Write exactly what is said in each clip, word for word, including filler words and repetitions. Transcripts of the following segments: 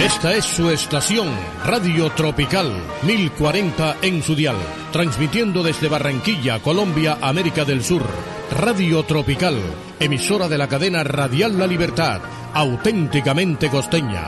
Esta es su estación, Radio Tropical, mil cuarenta en su dial, transmitiendo desde Barranquilla, Colombia, América del Sur. Radio Tropical, emisora de la cadena radial La Libertad, auténticamente costeña.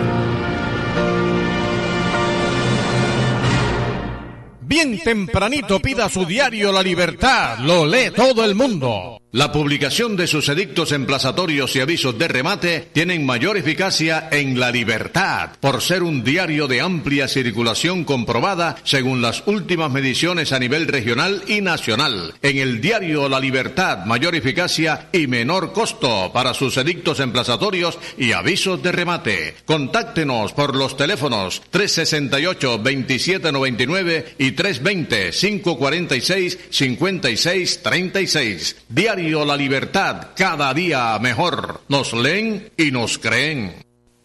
Bien tempranito pida su diario La Libertad, lo lee todo el mundo. La publicación de sus edictos emplazatorios y avisos de remate tienen mayor eficacia en La Libertad, por ser un diario de amplia circulación comprobada según las últimas mediciones a nivel regional y nacional. En el diario La Libertad, mayor eficacia y menor costo para sus edictos emplazatorios y avisos de remate. Contáctenos por los teléfonos tres sesenta y ocho, veintisiete noventa y nueve y tres veinte, cinco cuarenta y seis, cincuenta y seis treinta y seis. Diario La Libertad, cada día mejor. Nos leen y nos creen.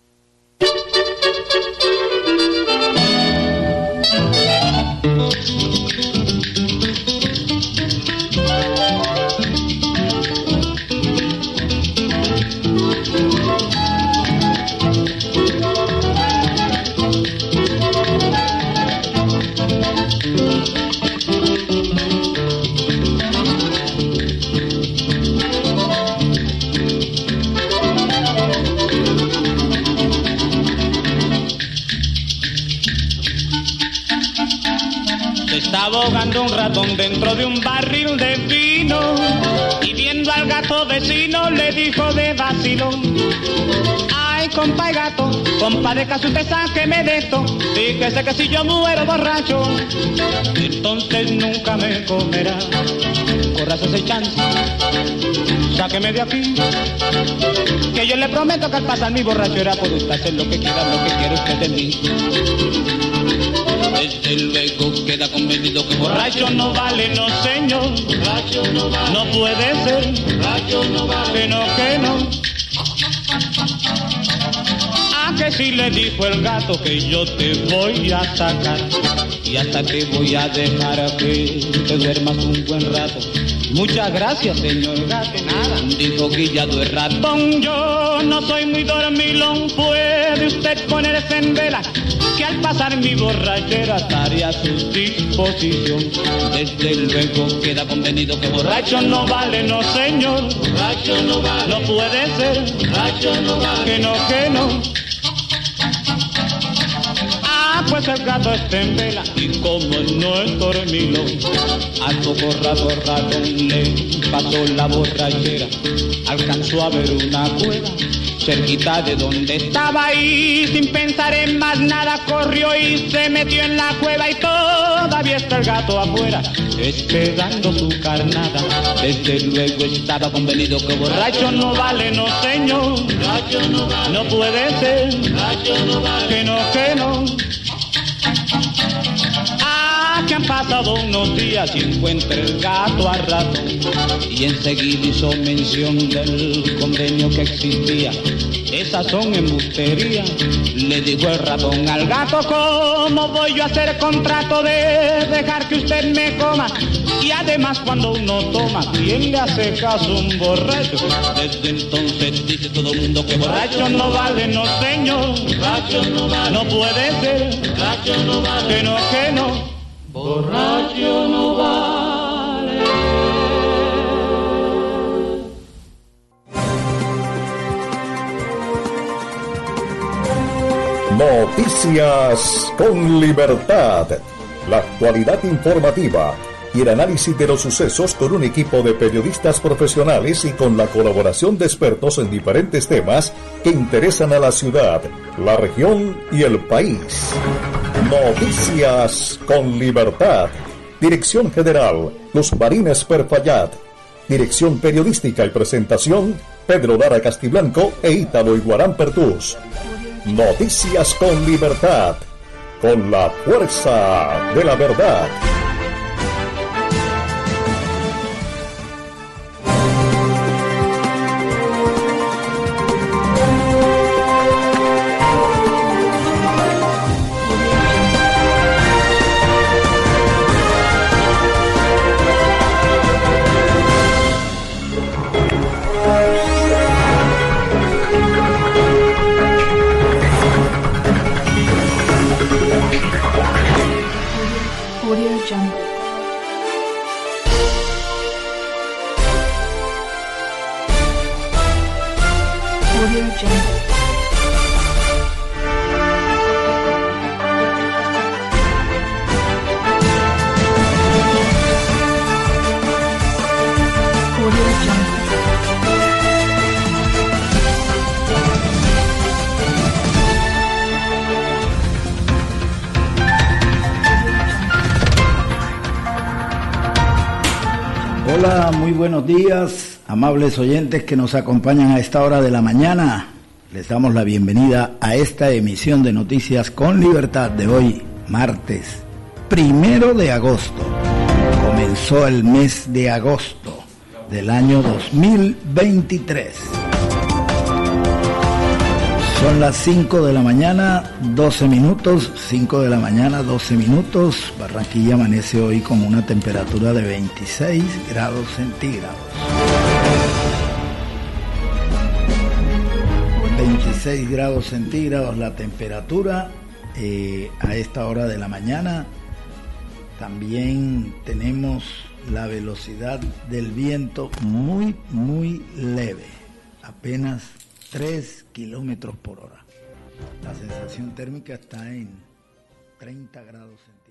Estaba ahogando un ratón dentro de un barril de vino y viendo al gato vecino le dijo de vacilón: ay, compa y gato, compa de caso usted sáqueme de esto, fíjese que si yo muero borracho, entonces nunca me comerá. Corras ese chance, sáqueme de aquí, que yo le prometo que al pasar mi borrachera puedo usted hacer lo que quiera, lo que quiera usted de mí. Desde luego queda convenido que borracho no vale, no señor, borracho no vale, no puede ser, borracho no vale, que no, que no. Ah, que sí le dijo el gato que yo te voy a sacar y hasta te voy a dejar que te duermas un buen rato. Muchas gracias, señor gato. Nada, dijo Guillado el ratón. Yo no soy muy dormilón, puede usted ponerse en vela, que al pasar mi borrachera estaré a su disposición. Desde luego queda convenido que borracho no vale, no señor, borracho no vale, no puede ser, borracho no vale, que no, que no. Ah, pues el gato está en vela y como no es dormilón, al poco rato el ratón le pasó la borrachera, alcanzó a ver una cueva cerquita de donde estaba y sin pensar en más nada corrió y se metió en la cueva y todavía está el gato afuera esperando su carnada. Desde luego estaba convenido que borracho no vale, no señor, borracho no vale, no puede ser, borracho no vale, que no, que no. Ah, que han pasado unos días y encuentra el gato a ratón y enseguida hizo mención del convenio que existía. Esas son embusterías, le dijo el ratón al gato: ¿cómo voy yo a hacer contrato de dejar que usted me coma? Y además cuando uno toma, ¿quién le hace caso a un borracho? Desde entonces dice todo el mundo que borracho no vale, no señor, borracho no vale, no puede ser, borracho no vale, que no, que no, borracho no vale. Noticias con Libertad, la actualidad informativa y el análisis de los sucesos con un equipo de periodistas profesionales y con la colaboración de expertos en diferentes temas que interesan a la ciudad, la región y el país. Noticias con Libertad. Dirección General, Luz Marina Esperfallat. Dirección Periodística y Presentación, Pedro Lara Castiblanco e Ítalo Iguarán Pertús. Noticias con Libertad, con la fuerza de la verdad. Jungle. Audio Jungle. Hola, muy buenos días, amables oyentes que nos acompañan a esta hora de la mañana. Les damos la bienvenida a esta emisión de Noticias con Libertad de hoy, martes primero de agosto. Comenzó el mes de agosto del año dos mil veintitrés. Son las cinco de la mañana, doce minutos, cinco de la mañana, doce minutos. Barranquilla amanece hoy con una temperatura de veintiséis grados centígrados. veintiséis grados centígrados la temperatura eh, a esta hora de la mañana. También tenemos la velocidad del viento muy, muy leve, apenas tres kilómetros por hora. La sensación térmica está en treinta grados centígrados.